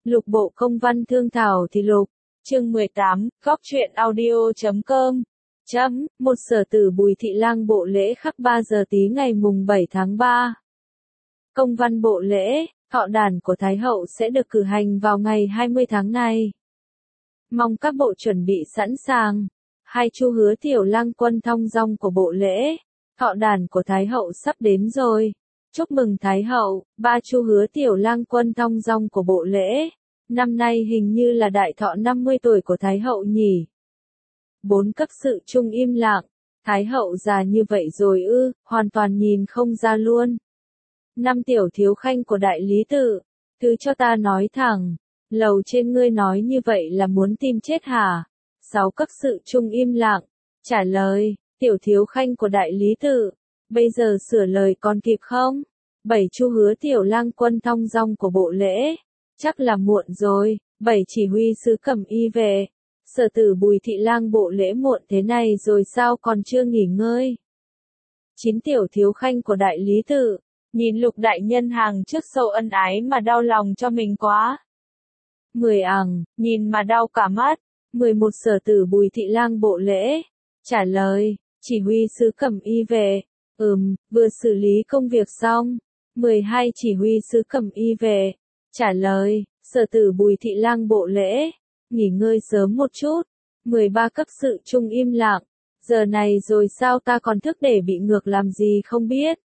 Lục bộ công văn thương thảo thì lục, chương 18, góc truyện audio.com. Một Sở tử Bùi Thị Lang bộ lễ khắc 3 giờ tí ngày mùng 7 tháng 3. Công văn bộ lễ, thọ đản của Thái hậu sẽ được cử hành vào ngày 20 tháng này. Mong các bộ chuẩn bị sẵn sàng. Hai Chu Hứa Tiểu Lang Quân thong dong của bộ lễ, thọ đản của Thái hậu sắp đến rồi. Chúc mừng Thái hậu. Ba Chu Hứa Tiểu Lang Quân thong dong của bộ lễ. Năm nay hình như là đại thọ 50 tuổi của Thái hậu nhỉ. 4 Cấp sự trung im lặng. Thái hậu già như vậy rồi ư, hoàn toàn nhìn không ra luôn. 5 Tiểu thiếu khanh của đại lý tự. Thứ cho ta nói thẳng, lầu trên ngươi nói như vậy là muốn tìm chết hả? 6 Cấp sự trung im lặng. Trả lời, Tiểu thiếu khanh của đại lý tự. Bây giờ sửa lời còn kịp không? 7 Chu Hứa Tiểu Lang Quân thong dong của bộ lễ. Chắc là muộn rồi. 7 Chỉ huy sứ Cẩm Y về. Sở tử Bùi Thị Lang bộ lễ muộn thế này rồi sao còn chưa nghỉ ngơi? 9 Tiểu thiếu khanh của đại lý tự. Nhìn Lục đại nhân hàng trước sâu ân ái mà đau lòng cho mình quá. 10 nhìn mà đau cả mắt. 11 Sở tử Bùi Thị Lang bộ lễ. Trả lời, chỉ huy sứ Cẩm Y về. Vừa xử lý công việc xong. 12 Chỉ huy sứ Cẩm Y về. Trả lời, Sở tử Bùi Thị Lang bộ lễ. Nghỉ ngơi sớm một chút. 13 Cấp sự trung im lặng. Giờ này rồi sao ta còn thức để bị ngược làm gì không biết.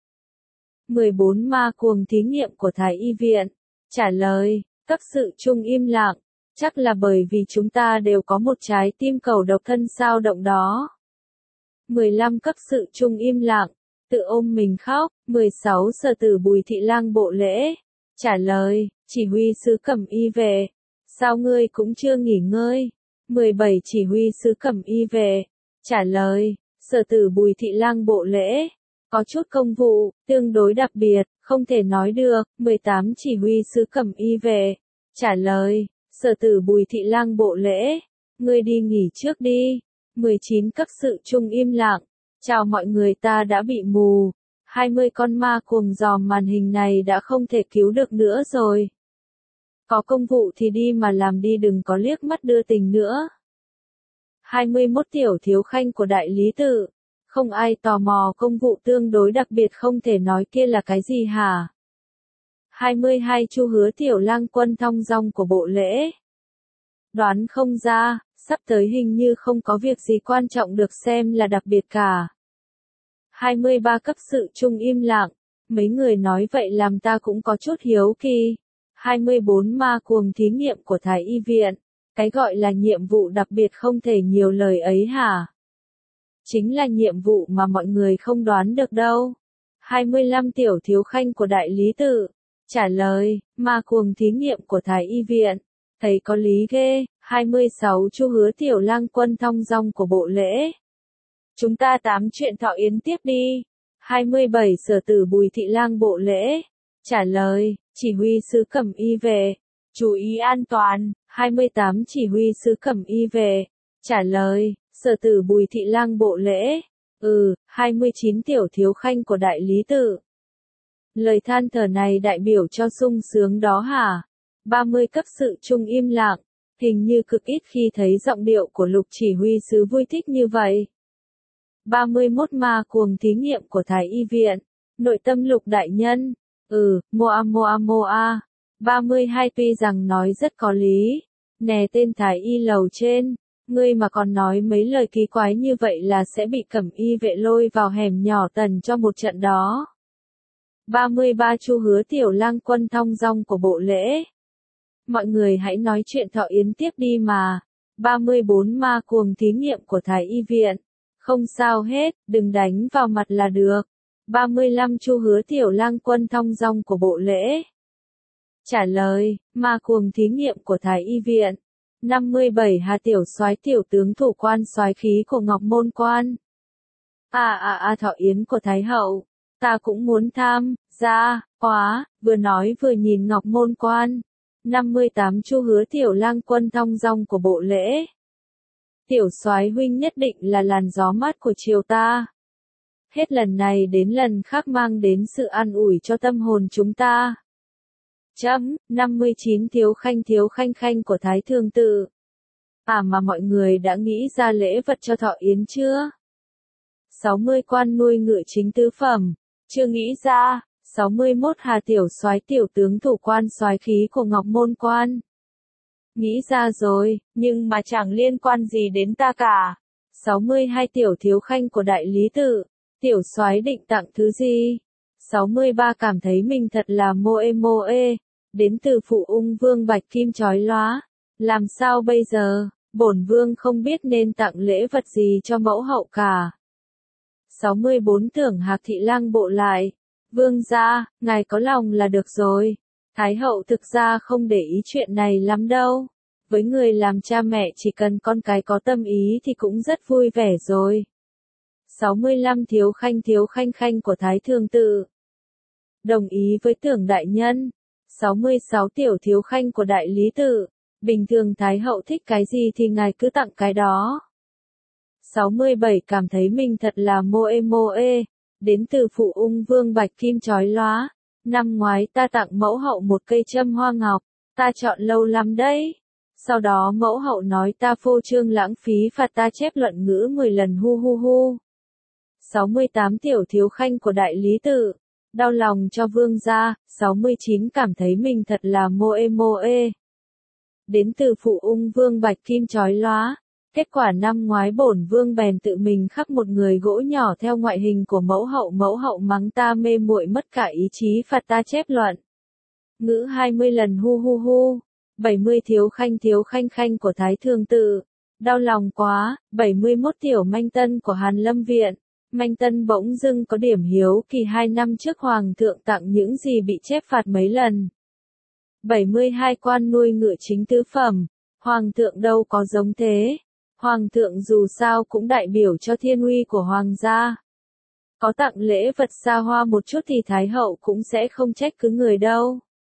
14 Ma cuồng thí nghiệm của Thái y viện. Trả lời, Cấp sự trung im lặng. Chắc là bởi vì chúng ta đều có một trái tim cầu độc thân sao động đó. 15 Cấp sự trung im lặng. Tự ôm mình khóc. 16 Sở tử Bùi Thị Lang bộ lễ. Trả lời, chỉ huy sứ Cẩm Y về. Sao ngươi cũng chưa nghỉ ngơi? 17 Chỉ huy sứ Cẩm Y về. Trả lời, Sở tử Bùi Thị Lang bộ lễ. Có chút công vụ, tương đối đặc biệt, không thể nói được. 18 Chỉ huy sứ Cẩm Y về. Trả lời, Sở tử Bùi Thị Lang bộ lễ. Ngươi đi nghỉ trước đi. 19 Cấp sự trung im lặng. Chào mọi người, ta đã bị mù. 20 con ma cuồng dòm màn hình này đã không thể cứu được nữa rồi. Có công vụ thì đi mà làm đi, đừng có liếc mắt đưa tình nữa. 21 Tiểu thiếu khanh của đại lý tự. Không ai tò mò công vụ tương đối đặc biệt không thể nói kia là cái gì hả? 22 Chu Hứa Tiểu Lang Quân thong dong của bộ lễ. Đoán không ra, sắp tới hình như không có việc gì quan trọng được xem là đặc biệt cả. 23 Cấp sự trung im lặng. Mấy người nói vậy làm ta cũng có chút hiếu kỳ. 24 Ma cuồng thí nghiệm của Thái y viện. Cái gọi là nhiệm vụ đặc biệt không thể nhiều lời ấy hả? Chính là nhiệm vụ mà mọi người không đoán được đâu. 25 Tiểu thiếu khanh của đại lý tự. Trả lời, Ma cuồng thí nghiệm của Thái y viện. Thấy có lý ghê. 26 Chu Hứa Tiểu Lang Quân thong dong của bộ lễ. Chúng ta tám chuyện thọ yến tiếp đi. 27 Sở tử Bùi Thị Lang bộ lễ. Trả lời, chỉ huy sứ Cẩm Y về. Chú ý an toàn. 28 Chỉ huy sứ Cẩm Y về. Trả lời, Sở tử Bùi Thị Lang bộ lễ. 29 Tiểu thiếu khanh của đại lý tự. Lời than thở này đại biểu cho sung sướng đó hả? 30 Cấp sự trung im lặng. Hình như cực ít khi thấy giọng điệu của Lục chỉ huy sứ vui thích như vậy. 31 Ma cuồng thí nghiệm của Thái y viện. Nội tâm Lục đại nhân. Moa. 32 Tuy rằng nói rất có lý. Nè tên Thái y lầu trên. Ngươi mà còn nói mấy lời kỳ quái như vậy là sẽ bị Cẩm Y vệ lôi vào hẻm nhỏ tần cho một trận đó. 33 Chu Hứa Tiểu Lang Quân thong dong của bộ lễ. Mọi người hãy nói chuyện thọ yến tiếp đi mà. 34 Ma cuồng thí nghiệm của Thái y viện. Không sao hết, đừng đánh vào mặt là được. 35 Chu Hứa Tiểu Lang Quân thong dong của bộ lễ. Trả lời, Ma cuồng thí nghiệm của Thái y viện. 57 Hà Tiểu soái tiểu tướng thủ quan soái khí của Ngọc Môn quan. Thọ yến của Thái hậu. Ta cũng muốn tham gia, quá, vừa nói vừa nhìn Ngọc Môn quan. 58 Chu Hứa Tiểu Lang Quân thong dong của bộ lễ. Tiểu soái huynh nhất định là làn gió mát của triều ta. Hết lần này đến lần khác mang đến sự an ủi cho tâm hồn chúng ta. 59 thiếu khanh khanh của Thái Thương Tự. À mà mọi người đã nghĩ ra lễ vật cho thọ yến chưa? 60 quan nuôi ngựa chính tứ phẩm. Chưa nghĩ ra. 61 Hà tiểu soái tiểu tướng thủ quan soái khí của Ngọc Môn Quan. Nghĩ ra rồi, nhưng mà chẳng liên quan gì đến ta cả. 62 tiểu thiếu khanh của Đại Lý Tự. Tiểu soái định tặng thứ gì? 63 cảm thấy mình thật là mô ê. Đến từ phụ ung vương bạch kim chói lóa. Làm sao bây giờ? Bổn vương không biết nên tặng lễ vật gì cho mẫu hậu cả. 64 Tưởng Hạc thị lang bộ lại. Vương gia, ngài có lòng là được rồi. Thái hậu thực ra không để ý chuyện này lắm đâu. Với người làm cha mẹ chỉ cần con cái có tâm ý thì cũng rất vui vẻ rồi. 65 thiếu khanh khanh của Thái Thương Tự. Đồng ý với Tưởng đại nhân. 66 tiểu thiếu khanh của Đại Lý Tự. Bình thường Thái hậu thích cái gì thì ngài cứ tặng cái đó. 67 cảm thấy mình thật là mô ê. Đến từ phụ ung vương bạch kim chói lóa. Năm ngoái ta tặng mẫu hậu một cây châm hoa ngọc. Ta chọn lâu lắm đấy. Sau đó mẫu hậu nói ta phô trương lãng phí phạt ta chép luận ngữ 10 lần hu. 68 tiểu thiếu khanh của Đại Lý Tự. Đau lòng cho vương gia. 69 cảm thấy mình thật là mô ê. Đến từ phụ ung vương bạch kim chói lóa. Kết quả năm ngoái bổn vương bèn tự mình khắc một người gỗ nhỏ theo ngoại hình của mẫu hậu mắng ta mê muội mất cả ý chí phạt ta chép luận ngữ 20 lần hu. 70 thiếu khanh khanh của Thái Thương Tự. Đau lòng quá. 71 tiểu manh tân của Hàn Lâm Viện. Manh tân bỗng dưng có điểm hiếu kỳ 2 năm trước hoàng thượng tặng những gì bị chép phạt mấy lần. 72 quan nuôi ngựa chính tứ phẩm. Hoàng thượng đâu có giống thế. Hoàng thượng dù sao cũng đại biểu cho thiên uy của hoàng gia. Có tặng lễ vật xa hoa một chút thì Thái hậu cũng sẽ không trách cứ người đâu.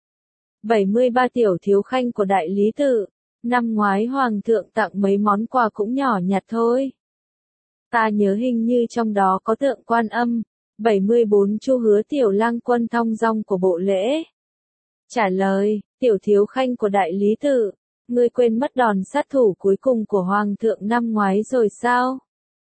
73 tiểu thiếu khanh của Đại Lý Tự. Năm ngoái hoàng thượng tặng mấy món quà cũng nhỏ nhặt thôi. Ta nhớ hình như trong đó có tượng Quan Âm. 74 Chu Hứa tiểu lang quân thong dong của bộ lễ. Trả lời, tiểu thiếu khanh của Đại Lý Tự. Ngươi quên mất đòn sát thủ cuối cùng của hoàng thượng năm ngoái rồi sao?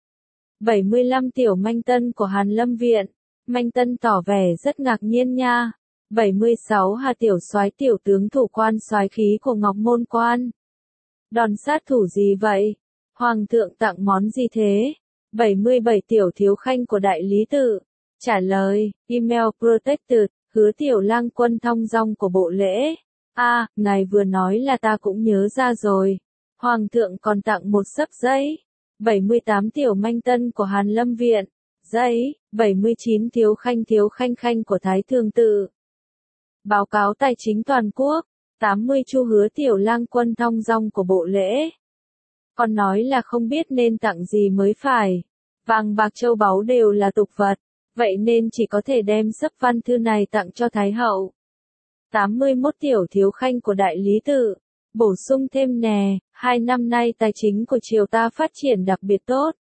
75 tiểu manh tân của Hàn Lâm Viện. Manh tân tỏ vẻ rất ngạc nhiên nha. 76 Hà tiểu soái tiểu tướng thủ quan soái khí của Ngọc Môn Quan. Đòn sát thủ gì vậy? Hoàng thượng tặng món gì thế? 77 tiểu thiếu khanh của Đại Lý Tự. Trả lời, email protected, Hứa tiểu lang quân thong dong của bộ lễ. À, ngài vừa nói là ta cũng nhớ ra rồi. Hoàng thượng còn tặng một xấp giấy. 78 tiểu manh tân của Hàn Lâm Viện. Giấy. 79 thiếu khanh khanh của Thái Thương Tự. Báo cáo tài chính toàn quốc. 80 Chu Hứa tiểu lang quân thong dong của bộ lễ. Con nói là không biết nên tặng gì mới phải. Vàng bạc châu báu đều là tục vật. Vậy nên chỉ có thể đem xấp văn thư này tặng cho Thái hậu. 81 tiểu thiếu khanh của Đại Lý Tự. Bổ sung thêm nè, 2 năm nay tài chính của triều ta phát triển đặc biệt tốt.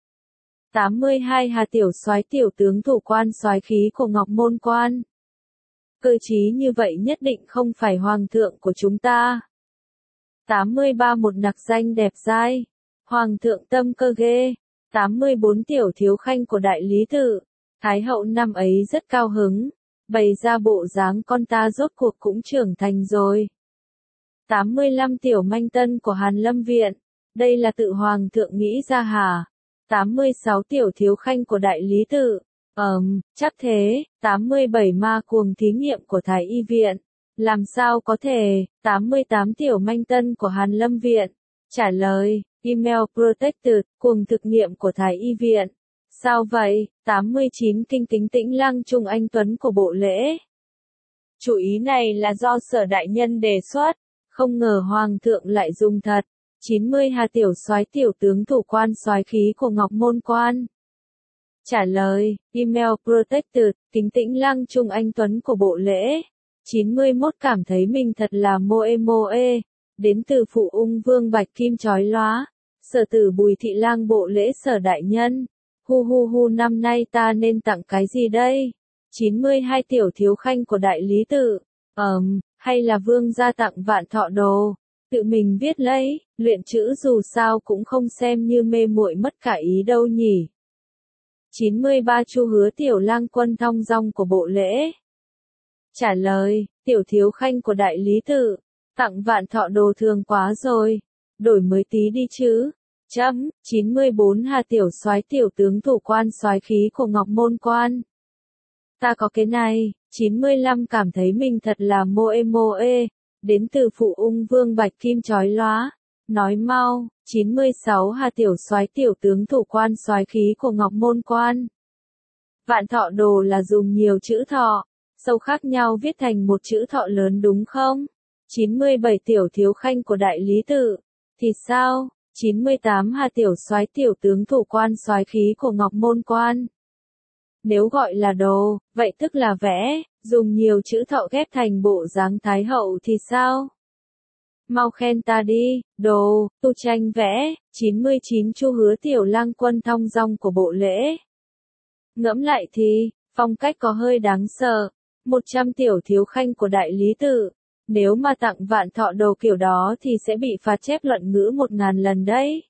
82 Hà tiểu soái tiểu tướng thủ quan soái khí của Ngọc Môn Quan. Cơ trí như vậy nhất định không phải hoàng thượng của chúng ta. 83 một nặc danh đẹp dai. Hoàng thượng tâm cơ ghê. 84 tiểu thiếu khanh của Đại Lý Tự. Thái hậu năm ấy rất cao hứng. Bày ra bộ dáng con ta rốt cuộc cũng trưởng thành rồi. 85 tiểu manh tân của Hàn Lâm Viện. Đây là tự hoàng thượng nghĩ ra hả? 86 tiểu thiếu khanh của Đại Lý Tự. Chắc thế. 87 ma cuồng thí nghiệm của Thái Y Viện. Làm sao có thể? 88 tiểu manh tân của Hàn Lâm Viện. Trả lời, email protected, cuồng thực nghiệm của Thái Y Viện. Sao vậy? 89 kinh kính tĩnh lăng Trung Anh Tuấn của bộ lễ. Chủ ý này là do sở đại nhân đề xuất. Không ngờ hoàng thượng lại dùng thật. 90 Hà tiểu soái tiểu tướng thủ quan soái khí của Ngọc Môn Quan. Trả lời, email protected, kính tĩnh lăng Trung Anh Tuấn của bộ lễ. 91 cảm thấy mình thật là mô ê. Đến từ phụ ung vương bạch kim chói lóa. Sở tử Bùi thị lang bộ lễ sở đại nhân. Hu năm nay ta nên tặng cái gì đây? 92 tiểu thiếu khanh của Đại Lý Tự. Hay là vương gia tặng vạn thọ đồ, tự mình viết lấy, luyện chữ dù sao cũng không xem như mê muội mất cả ý đâu nhỉ. 93 Chu Hứa Tiểu Lang Quân thong dong của bộ lễ. Trả lời, tiểu thiếu khanh của đại lý tự, tặng vạn thọ đồ thường quá rồi, đổi mới tí đi chứ. 94 Hà tiểu soái tiểu tướng thủ quan soái khí của Ngọc Môn Quan. Ta có cái này. 95 Cảm thấy mình thật là mô ê, đến từ phụ ung vương bạch kim chói lóa. Nói mau. 96 Hà tiểu soái tiểu tướng thủ quan soái khí của Ngọc Môn Quan. Vạn thọ đồ là dùng nhiều chữ thọ, sâu khác nhau viết thành một chữ thọ lớn đúng không? 97 Tiểu thiếu khanh của đại lý tự. Thì sao? 98 Hà tiểu soái tiểu tướng thủ quan soái khí của Ngọc Môn Quan. Nếu gọi là đồ, vậy tức là vẽ, dùng nhiều chữ thọ ghép thành bộ dáng thái hậu thì sao? Mau khen ta đi, đồ, tu tranh vẽ. 99 Chu Hứa Tiểu Lang Quân thong dong của bộ lễ. Ngẫm lại thì, phong cách có hơi đáng sợ. 100 Tiểu thiếu khanh của đại lý tự. Nếu mà tặng vạn thọ đồ kiểu đó thì sẽ bị phạt chép luận ngữ 1000 lần đấy.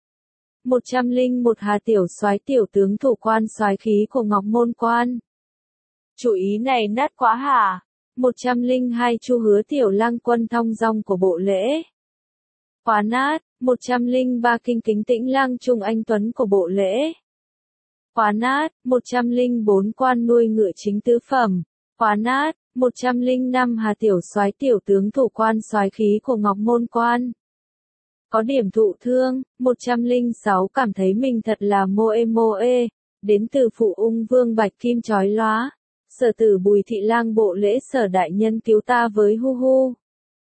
101 Hà tiểu soái tiểu tướng thủ quan soái khí của Ngọc Môn Quan. Chủ ý này nát quá hả? 102 Chu Hứa Tiểu Lang Quân thong dong của bộ lễ. Quá nát. 103 Kinh Kính Tĩnh Lang Trung Anh Tuấn của bộ lễ. Quá nát. 104 Quan nuôi ngựa chính tứ phẩm. Quá nát. 105 Hà tiểu soái tiểu tướng thủ quan soái khí của Ngọc Môn Quan. Có điểm thụ thương. 106 Cảm thấy mình thật là mô ê, đến từ phụ ung vương bạch kim chói lóa. Sở tử Bùi Thị Lang bộ lễ Sở đại nhân cứu ta với hu hu.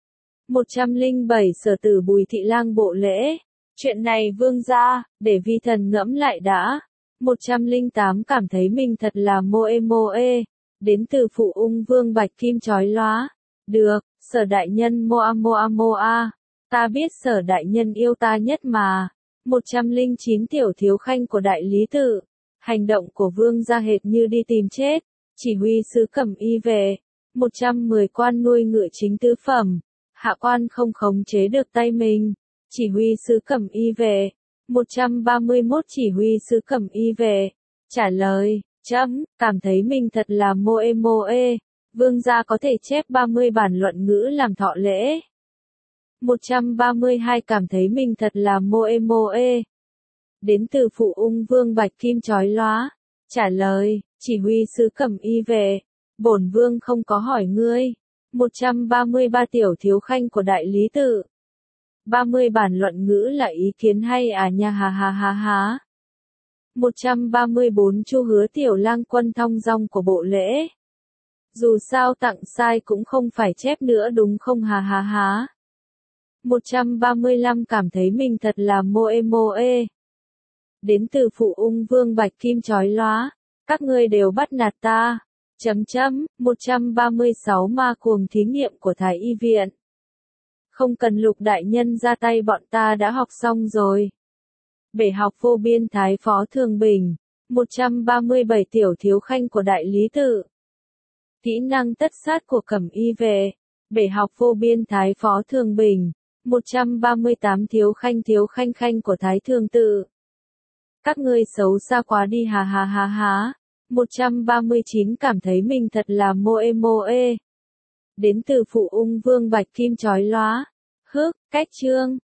107 Sở tử Bùi Thị Lang bộ lễ. Chuyện này vương gia, để vi thần ngẫm lại đã. 108 Cảm thấy mình thật là mô ê, đến từ phụ ung vương bạch kim chói lóa. Được, Sở đại nhân moa. Ta biết Sở đại nhân yêu ta nhất mà. 109 Tiểu thiếu khanh của đại lý tự. Hành động của vương gia hệt như đi tìm chết. Chỉ huy sứ Cẩm Y về. 110 Quan nuôi ngựa chính tứ phẩm. Hạ quan không khống chế được tay mình. Chỉ huy sứ Cẩm Y về. 131 Chỉ huy sứ Cẩm Y về. Trả lời, cảm thấy mình thật là mô ê. Vương gia có thể chép 30 bản luận ngữ làm thọ lễ. 132 Cảm thấy mình thật là mô ê. Đến từ phụ ung vương bạch kim chói lóa. Trả lời, chỉ huy sứ Cẩm Y về. Bổn vương không có hỏi ngươi. 133 Tiểu thiếu khanh của đại lý tự. 30 bản luận ngữ là ý kiến hay à nha ha. 134 Chu Hứa Tiểu Lang Quân thong dong của bộ lễ. Dù sao tặng sai cũng không phải chép nữa đúng không ha. 135 Cảm thấy mình thật là mô ê. Đến từ phụ ung vương bạch kim chói lóa. Các ngươi đều bắt nạt ta. 136 Ma cuồng thí nghiệm của Thái y viện. Không cần Lục đại nhân ra tay bọn ta đã học xong rồi. Bể học vô biên Thái phó thường bình. 137 Tiểu thiếu khanh của đại lý tự. Kỹ năng tất sát của Cẩm Y về. Bể học vô biên Thái phó thường bình. 138 Thiếu khanh của Thái thường tự. Các ngươi xấu xa quá đi ha. 139 Cảm thấy mình thật là mô ê. Đến từ phụ ung vương bạch kim chói lóa. Cách chương.